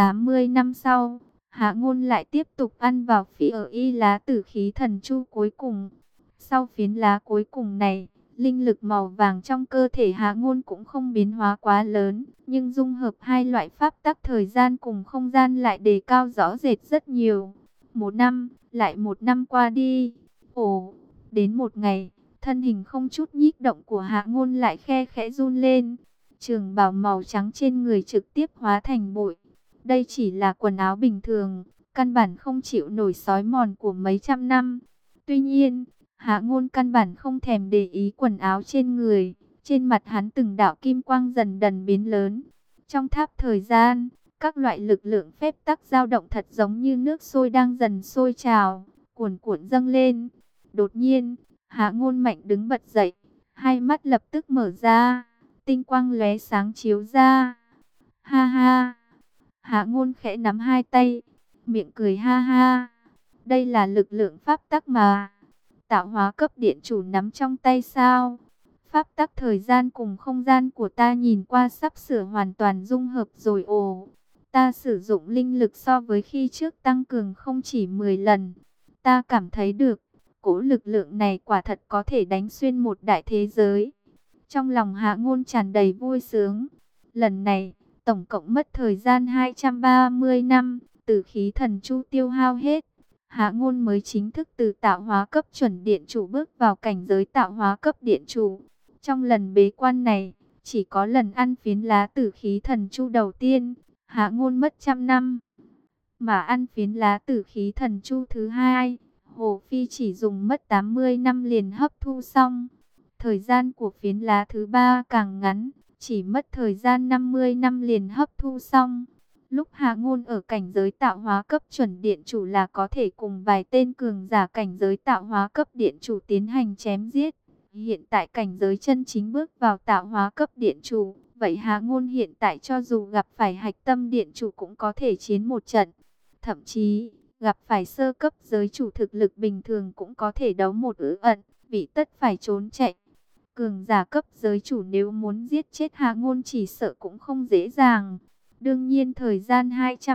80 năm sau, Hạ Ngôn lại tiếp tục ăn vào phỉ ở y lá tử khí thần chu cuối cùng. Sau phiến lá cuối cùng này, linh lực màu vàng trong cơ thể Hạ Ngôn cũng không biến hóa quá lớn, nhưng dung hợp hai loại pháp tắc thời gian cùng không gian lại đề cao rõ rệt rất nhiều. Một năm, lại một năm qua đi. Ồ, đến một ngày, thân hình không chút nhích động của Hạ Ngôn lại khe khẽ run lên. Trường bào màu trắng trên người trực tiếp hóa thành bụi. Đây chỉ là quần áo bình thường, căn bản không chịu nổi xói mòn của mấy trăm năm. Tuy nhiên, Hạ Ngôn căn bản không thèm để ý quần áo trên người. Trên mặt hắn từng đạo kim quang dần dần biến lớn. Trong tháp thời gian, các loại lực lượng phép tắc dao động thật giống như nước sôi đang dần sôi trào, cuồn cuộn dâng lên. Đột nhiên, Hạ Ngôn mạnh đứng bật dậy, hai mắt lập tức mở ra, tinh quang lóe sáng chiếu ra. Ha ha! Hạ Ngôn khẽ nắm hai tay, miệng cười ha ha. Đây là lực lượng pháp tắc mà tạo hóa cấp điện chủ nắm trong tay sao? Pháp tắc thời gian cùng không gian của ta nhìn qua sắp sửa hoàn toàn dung hợp rồi ồ. Ta sử dụng linh lực so với khi trước tăng cường không chỉ 10 lần. Ta cảm thấy được, cỗ lực lượng này quả thật có thể đánh xuyên một đại thế giới. Trong lòng Hạ Ngôn tràn đầy vui sướng. Lần này, tổng cộng mất thời gian 230 năm, tử khí thần chu tiêu hao hết. Hạ Ngôn mới chính thức từ tạo hóa cấp chuẩn điện chủ bước vào cảnh giới tạo hóa cấp điện chủ. Trong lần bế quan này, chỉ có lần ăn phiến lá tử khí thần chu đầu tiên, Hạ Ngôn mất 100 năm. Mà ăn phiến lá tử khí thần chu thứ hai, Hồ Phi chỉ dùng mất 80 năm liền hấp thu xong. Thời gian của phiến lá thứ ba càng ngắn, chỉ mất thời gian 50 năm liền hấp thu xong. Lúc Hạ Ngôn ở cảnh giới tạo hóa cấp chuẩn điện chủ là có thể cùng vài tên cường giả cảnh giới tạo hóa cấp điện chủ tiến hành chém giết. Hiện tại cảnh giới chân chính bước vào tạo hóa cấp điện chủ, vậy Hạ Ngôn hiện tại cho dù gặp phải hạch tâm điện chủ cũng có thể chiến một trận. Thậm chí, gặp phải sơ cấp giới chủ thực lực bình thường cũng có thể đấu một ẩn, vì tất phải trốn chạy. Cường giả cấp giới chủ nếu muốn giết chết Hạ Ngôn chỉ sợ cũng không dễ dàng. Đương nhiên thời gian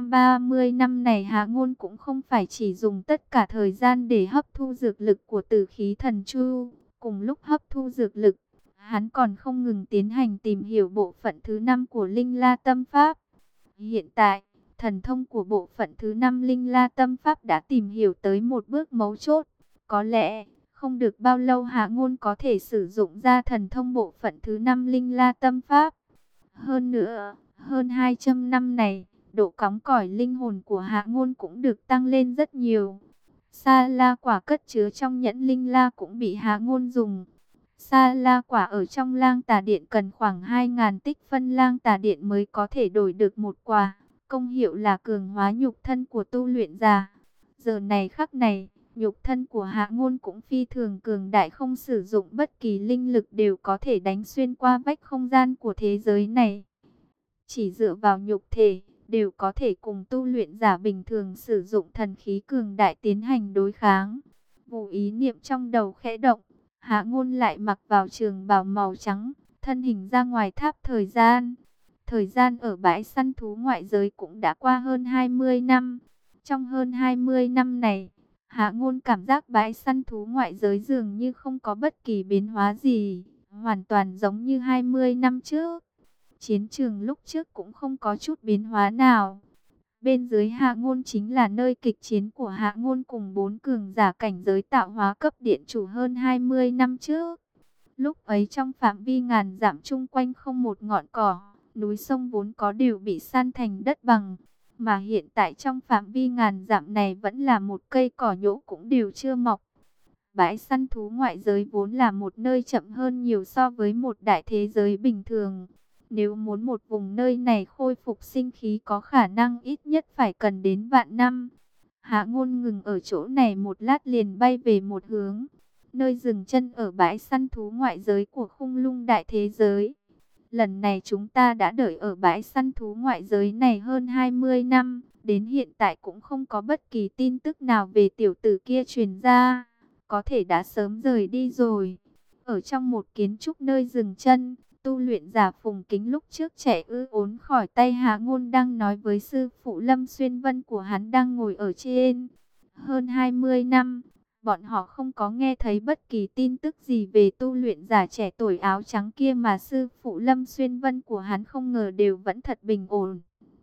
230 năm này Hạ Ngôn cũng không phải chỉ dùng tất cả thời gian để hấp thu dược lực của Tử khí thần chu. Cùng lúc hấp thu dược lực, hắn còn không ngừng tiến hành tìm hiểu bộ phận thứ 5 của Linh La Tâm Pháp. Hiện tại, thần thông của bộ phận thứ 5 Linh La Tâm Pháp đã tìm hiểu tới một bước mấu chốt. Có lẽ, không được bao lâu Hạ Ngôn có thể sử dụng ra thần thông bộ phận thứ 5 Linh La Tâm Pháp. Hơn nữa, hơn 200 năm này, độ cứng cỏi linh hồn của Hạ Ngôn cũng được tăng lên rất nhiều. Sa La quả cất chứa trong nhẫn Linh La cũng bị Hạ Ngôn dùng. Sa La quả ở trong Lang Tà Điện cần khoảng 2.000 tích phân Lang Tà Điện mới có thể đổi được một quả. Công hiệu là cường hóa nhục thân của tu luyện giả. Giờ này khắc này, nhục thân của Hạ Ngôn cũng phi thường cường đại, không sử dụng bất kỳ linh lực đều có thể đánh xuyên qua vách không gian của thế giới này. Chỉ dựa vào nhục thể, đều có thể cùng tu luyện giả bình thường sử dụng thần khí cường đại tiến hành đối kháng. Vô ý niệm trong đầu khẽ động, Hạ Ngôn lại mặc vào trường bào màu trắng, thân hình ra ngoài tháp thời gian. Thời gian ở bãi săn thú ngoại giới cũng đã qua hơn 20 năm. Trong hơn 20 năm này, Hạ Ngôn cảm giác bãi săn thú ngoại giới dường như không có bất kỳ biến hóa gì, hoàn toàn giống như 20 năm trước. Chiến trường lúc trước cũng không có chút biến hóa nào. Bên dưới Hạ Ngôn chính là nơi kịch chiến của Hạ Ngôn cùng 4 cường giả cảnh giới tạo hóa cấp điện chủ hơn 20 năm trước. Lúc ấy trong phạm vi ngàn dặm chung quanh không một ngọn cỏ, núi sông vốn có đều bị san thành đất bằng. Mà hiện tại trong phạm vi ngàn dặm này vẫn là một cây cỏ nhũ cũng đều chưa mọc. Bãi săn thú ngoại giới vốn là một nơi chậm hơn nhiều so với một đại thế giới bình thường. Nếu muốn một vùng nơi này khôi phục sinh khí có khả năng ít nhất phải cần đến vạn năm. Hạ Ngôn ngừng ở chỗ này một lát liền bay về một hướng. Nơi dừng chân ở bãi săn thú ngoại giới của khung lung đại thế giới. Lần này chúng ta đã đợi ở bãi săn thú ngoại giới này hơn 20 năm. Đến hiện tại cũng không có bất kỳ tin tức nào về tiểu tử kia truyền ra. Có thể đã sớm rời đi rồi. Ở trong một kiến trúc nơi dừng chân, tu luyện giả Phùng Kính lúc trước trẻ ốn khỏi tay Hạ Ngôn đang nói với sư phụ Lâm Xuyên Vân của hắn đang ngồi ở trên. Hơn 20 năm, bọn họ không có nghe thấy bất kỳ tin tức gì về tu luyện giả trẻ tuổi áo trắng kia mà sư phụ Lâm Xuyên Vân của hắn không ngờ đều vẫn thật bình ổn.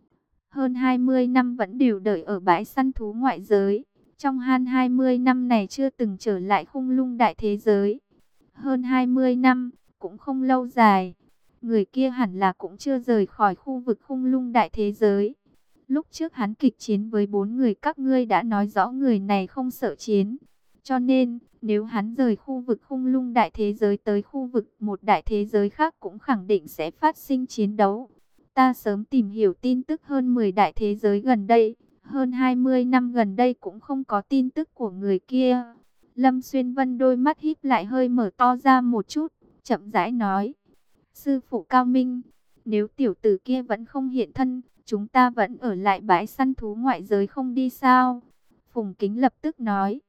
Hơn 20 năm vẫn đều đợi ở bãi săn thú ngoại giới. Trong hơn 20 năm này chưa từng trở lại khung lung đại thế giới. Hơn 20 năm, cũng không lâu dài. Người kia hẳn là cũng chưa rời khỏi khu vực khung lung đại thế giới. Lúc trước hắn kịch chiến với 4 người các ngươi đã nói rõ người này không sợ chiến. Cho nên, nếu hắn rời khu vực khung lung đại thế giới tới khu vực một đại thế giới khác cũng khẳng định sẽ phát sinh chiến đấu. Ta sớm tìm hiểu tin tức hơn 10 đại thế giới gần đây. Hơn 20 năm gần đây cũng không có tin tức của người kia. Lâm Xuyên Vân đôi mắt híp lại hơi mở to ra một chút, chậm rãi nói. Sư phụ Cao Minh, nếu tiểu tử kia vẫn không hiện thân, chúng ta vẫn ở lại bãi săn thú ngoại giới không đi sao? Phùng Kính lập tức nói.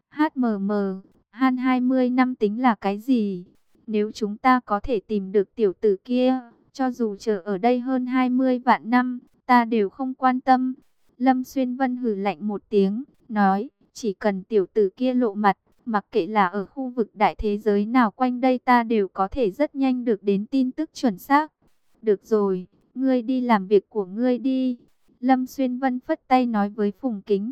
HMM, han 20 năm tính là cái gì? Nếu chúng ta có thể tìm được tiểu tử kia, cho dù chờ ở đây hơn 20 vạn năm, ta đều không quan tâm. Lâm Xuyên Vân hừ lạnh một tiếng, nói, chỉ cần tiểu tử kia lộ mặt, mặc kệ là ở khu vực đại thế giới nào quanh đây ta đều có thể rất nhanh được đến tin tức chuẩn xác. Được rồi, ngươi đi làm việc của ngươi đi. Lâm Xuyên Vân phất tay nói với Phùng Kính.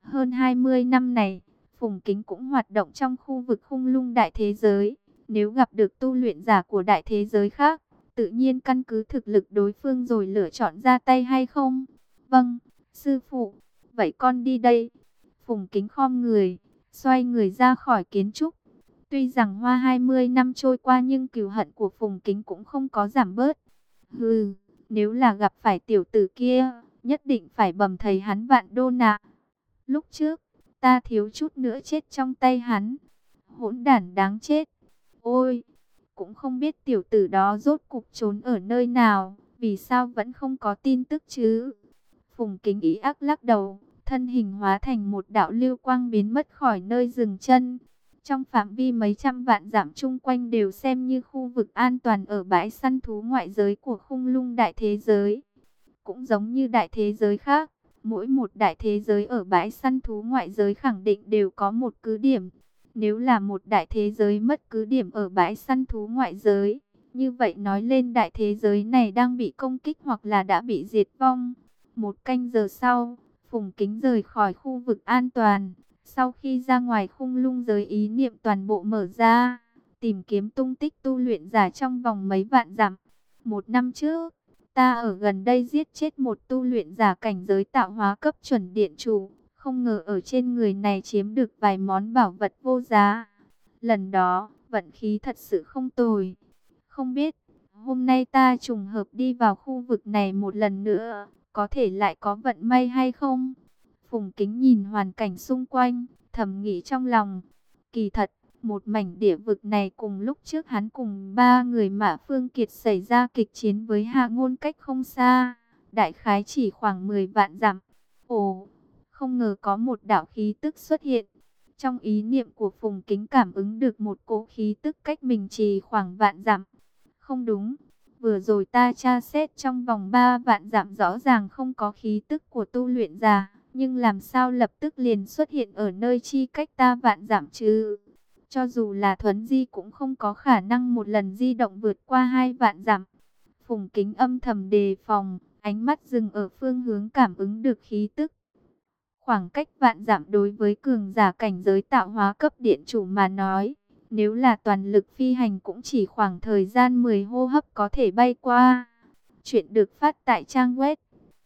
Hơn 20 năm này, Phùng Kính cũng hoạt động trong khu vực khung lung đại thế giới. Nếu gặp được tu luyện giả của đại thế giới khác, tự nhiên căn cứ thực lực đối phương rồi lựa chọn ra tay hay không. Vâng, sư phụ, vậy con đi đây. Phùng Kính khom người, xoay người ra khỏi kiến trúc. Tuy rằng 20 năm trôi qua nhưng cừu hận của Phùng Kính cũng không có giảm bớt. Hừ, nếu là gặp phải tiểu tử kia, nhất định phải bầm thầy hắn vạn đôn ạ. Lúc trước, ta thiếu chút nữa chết trong tay hắn. Hỗn đản đáng chết. Ôi, cũng không biết tiểu tử đó rốt cục trốn ở nơi nào, vì sao vẫn không có tin tức chứ. Phùng Kính ý ác lắc đầu, thân hình hóa thành một đạo lưu quang biến mất khỏi nơi dừng chân. Trong phạm vi mấy trăm vạn dặm chung quanh đều xem như khu vực an toàn ở bãi săn thú ngoại giới của khung lung đại thế giới. Cũng giống như đại thế giới khác, mỗi một đại thế giới ở bãi săn thú ngoại giới khẳng định đều có một cứ điểm. Nếu là một đại thế giới mất cứ điểm ở bãi săn thú ngoại giới, như vậy nói lên đại thế giới này đang bị công kích hoặc là đã bị diệt vong. Một canh giờ sau, Phùng Kính rời khỏi khu vực an toàn. Sau khi ra ngoài khung lung giới ý niệm toàn bộ mở ra, tìm kiếm tung tích tu luyện giả trong vòng mấy vạn dặm. Một năm trước, ta ở gần đây giết chết một tu luyện giả cảnh giới tạo hóa cấp chuẩn điện chủ. Không ngờ ở trên người này chiếm được vài món bảo vật vô giá. Lần đó, vận khí thật sự không tồi. Không biết, hôm nay ta trùng hợp đi vào khu vực này một lần nữa, có thể lại có vận may hay không? Phùng Kính nhìn hoàn cảnh xung quanh, thầm nghĩ trong lòng. Kỳ thật, một mảnh địa vực này cùng lúc trước hắn cùng ba người Mã Phương Kiệt xảy ra kịch chiến với Hạ Ngôn cách không xa. Đại khái chỉ khoảng 10 vạn dặm. Ồ, không ngờ có một đạo khí tức xuất hiện. Trong ý niệm của Phùng Kính cảm ứng được một cỗ khí tức cách mình chỉ khoảng vạn dặm. Không đúng, vừa rồi ta tra xét trong vòng 3 vạn dặm rõ ràng không có khí tức của tu luyện giả. Nhưng làm sao lập tức liền xuất hiện ở nơi chi cách ta vạn dặm chứ? Cho dù là thuấn di cũng không có khả năng một lần di động vượt qua 2 vạn dặm. Phùng Kính âm thầm đề phòng, ánh mắt dừng ở phương hướng cảm ứng được khí tức. Khoảng cách vạn dặm đối với cường giả cảnh giới tạo hóa cấp điện chủ mà nói, nếu là toàn lực phi hành cũng chỉ khoảng thời gian 10 hô hấp có thể bay qua. Chuyện được phát tại trang web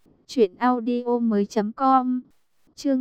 truyệnaudiomoi.com. Chương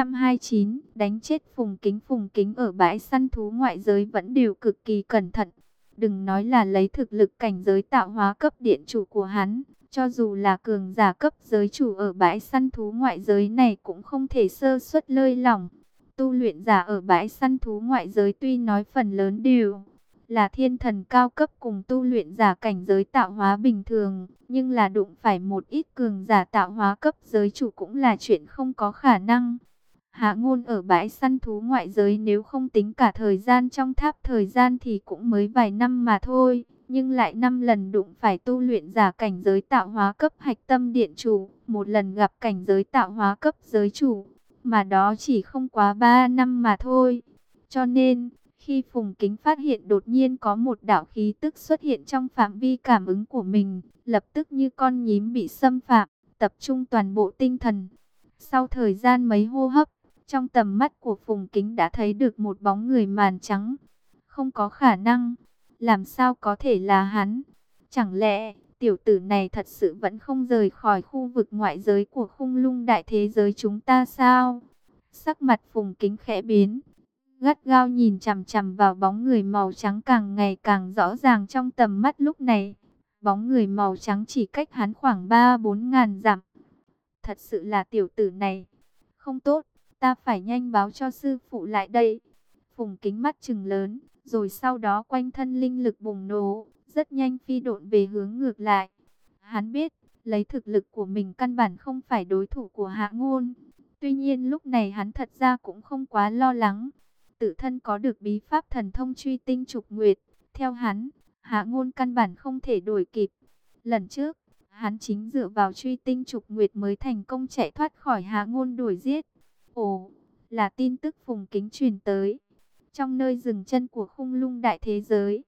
929, đánh chết Phùng Kính. Phùng Kính ở bãi săn thú ngoại giới vẫn đều cực kỳ cẩn thận. Đừng nói là lấy thực lực cảnh giới tạo hóa cấp điện chủ của hắn, cho dù là cường giả cấp giới chủ ở bãi săn thú ngoại giới này cũng không thể sơ suất lơi lỏng. Tu luyện giả ở bãi săn thú ngoại giới tuy nói phần lớn đều là thiên thần cao cấp cùng tu luyện giả cảnh giới tạo hóa bình thường, nhưng là đụng phải một ít cường giả tạo hóa cấp giới chủ cũng là chuyện không có khả năng. Hạ Ngôn ở bãi săn thú ngoại giới nếu không tính cả thời gian trong tháp thời gian thì cũng mới vài năm mà thôi, nhưng lại 5 lần đụng phải tu luyện giả cảnh giới tạo hóa cấp hạch tâm điện chủ, một lần gặp cảnh giới tạo hóa cấp giới chủ, mà đó chỉ không quá 3 năm mà thôi. Cho nên, khi Phùng Kính phát hiện đột nhiên có một đạo khí tức xuất hiện trong phạm vi cảm ứng của mình, lập tức như con nhím bị xâm phạm, tập trung toàn bộ tinh thần. Sau thời gian mấy hô hấp, trong tầm mắt của Phùng Kính đã thấy được một bóng người màn trắng. Không có khả năng, làm sao có thể là hắn? Chẳng lẽ tiểu tử này thật sự vẫn không rời khỏi khu vực ngoại giới của khung lung đại thế giới chúng ta sao? Sắc mặt Phùng Kính khẽ biến, gắt gao nhìn chằm chằm vào bóng người màu trắng càng ngày càng rõ ràng trong tầm mắt lúc này. Bóng người màu trắng chỉ cách hắn khoảng 3-4 ngàn dặm. Thật sự là tiểu tử này. Không tốt, ta phải nhanh báo cho sư phụ lại đây. Phùng Kính mắt trừng lớn, rồi sau đó quanh thân linh lực bùng nổ, rất nhanh phi độn về hướng ngược lại. Hắn biết, lấy thực lực của mình căn bản không phải đối thủ của Hạ Ngôn. Tuy nhiên lúc này hắn thật ra cũng không quá lo lắng. Tự thân có được bí pháp thần thông truy tinh trục nguyệt. Theo hắn, Hạ Ngôn căn bản không thể đuổi kịp. Lần trước, hắn chính dựa vào truy tinh trục nguyệt mới thành công chạy thoát khỏi Hạ Ngôn đuổi giết. Ồ, là tin tức Phùng Kính truyền tới. Trong nơi dừng chân của khung lung đại thế giới,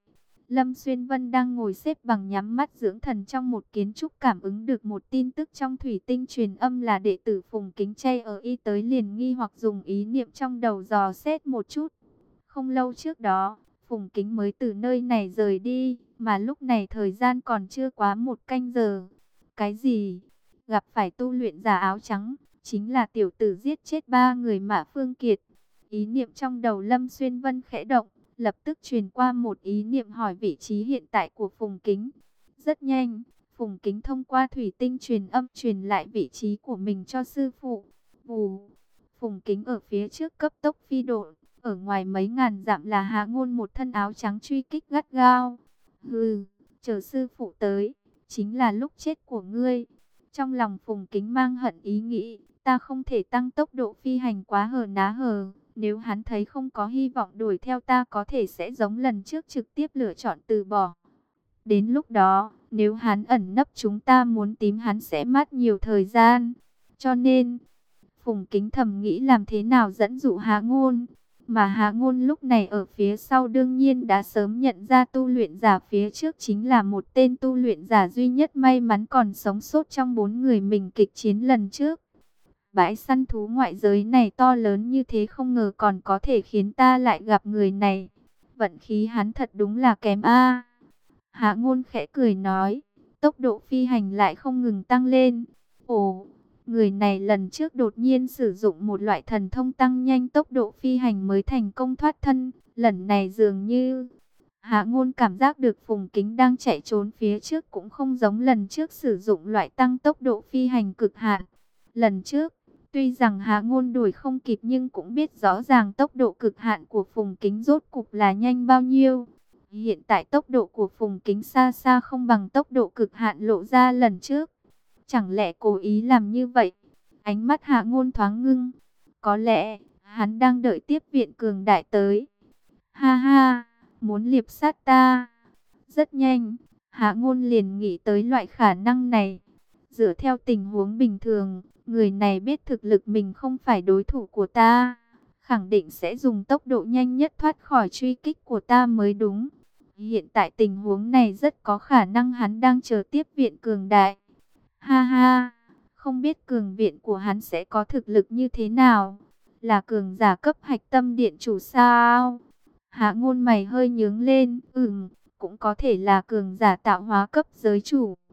Lâm Xuyên Vân đang ngồi xếp bằng nhắm mắt dưỡng thần trong một kiến trúc, cảm ứng được một tin tức trong thủy tinh truyền âm là đệ tử Phùng Kính Chay ở y tới, liền nghi hoặc dùng ý niệm trong đầu dò xét một chút. Không lâu trước đó, Phùng Kính mới từ nơi này rời đi, mà lúc này thời gian còn chưa quá 1 canh giờ. Cái gì? Gặp phải tu luyện giả áo trắng, chính là tiểu tử giết chết 3 người Mã Phương Kiệt. Ý niệm trong đầu Lâm Xuyên Vân khẽ động, lập tức truyền qua một ý niệm hỏi vị trí hiện tại của Phùng Kính. Rất nhanh, Phùng Kính thông qua thủy tinh truyền âm truyền lại vị trí của mình cho sư phụ. Vù, Phùng Kính ở phía trước cấp tốc phi độ, ở ngoài mấy ngàn dặm là Hạ Ngôn một thân áo trắng truy kích gắt gao. Hừ, chờ sư phụ tới, chính là lúc chết của ngươi. Trong lòng Phùng Kính mang hận ý nghĩ, ta không thể tăng tốc độ phi hành quá hờ ná hờ. Nếu hắn thấy không có hy vọng đuổi theo ta, có thể sẽ giống lần trước trực tiếp lựa chọn từ bỏ. Đến lúc đó, nếu hắn ẩn nấp chúng ta muốn tìm hắn sẽ mất nhiều thời gian. Cho nên, Phùng Kính thầm nghĩ làm thế nào dẫn dụ Hạ Ngôn. Mà Hạ Ngôn lúc này ở phía sau đương nhiên đã sớm nhận ra tu luyện giả phía trước chính là một tên tu luyện giả duy nhất may mắn còn sống sót trong 4 người mình kịch chiến lần trước. Bãi săn thú ngoại giới này to lớn như thế, không ngờ còn có thể khiến ta lại gặp người này. Vận khí hắn thật đúng là kém a. Hạ Ngôn khẽ cười nói, tốc độ phi hành lại không ngừng tăng lên. Ồ, người này lần trước đột nhiên sử dụng một loại thần thông tăng nhanh tốc độ phi hành mới thành công thoát thân. Lần này dường như Hạ Ngôn cảm giác được Phùng Kính đang chạy trốn phía trước cũng không giống lần trước sử dụng loại tăng tốc độ phi hành cực hạn. Lần trước, tuy rằng Hạ Ngôn đuổi không kịp nhưng cũng biết rõ ràng tốc độ cực hạn của Phùng Kính rốt cục là nhanh bao nhiêu. Hiện tại tốc độ của Phùng Kính xa xa không bằng tốc độ cực hạn lộ ra lần trước. Chẳng lẽ cố ý làm như vậy? Ánh mắt Hạ Ngôn thoáng ngưng. Có lẽ, hắn đang đợi tiếp viện cường đại tới. Ha ha, muốn liệp sát ta. Rất nhanh, Hạ Ngôn liền nghĩ tới loại khả năng này. Dựa theo tình huống bình thường, người này biết thực lực mình không phải đối thủ của ta, khẳng định sẽ dùng tốc độ nhanh nhất thoát khỏi truy kích của ta mới đúng. Hiện tại tình huống này rất có khả năng hắn đang chờ tiếp viện cường đại. Ha ha, không biết cường viện của hắn sẽ có thực lực như thế nào? Là cường giả cấp hạch tâm điện chủ sao? Hạ Ngôn mày hơi nhướng lên, cũng có thể là cường giả tạo hóa cấp giới chủ.